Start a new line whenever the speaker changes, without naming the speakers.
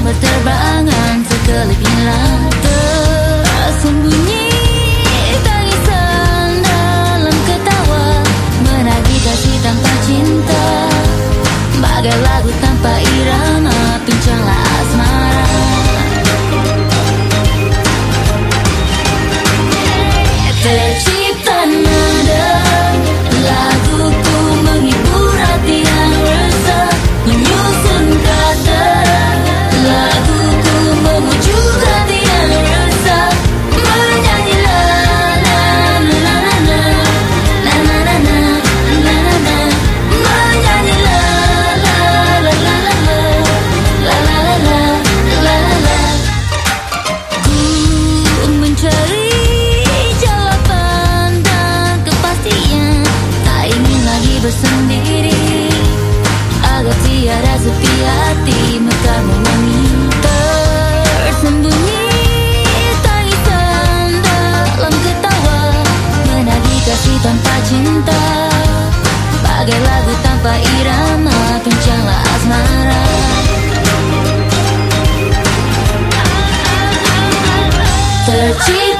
berterbangan, sekelip hilang tersembunyi tangisan dalam ketawa, menagih kasih tanpa cinta, bagai lagu tanpa irama, pincanglah asmara. Tercipta nada laguku menghibur hati yang resah, menyusun kata laguku memujuk hati yang resah, menyanyi la la la la la la la la la la la, menyanyi la la la la la la la la la la. Ku mencari bersendiri agar tiada sepi hati, mekar mewangi tersembunyi tangisan dalam ketawa, menagih kasih tanpa cinta, bagai lagu tanpa irama, pincanglah asmara. Tercipta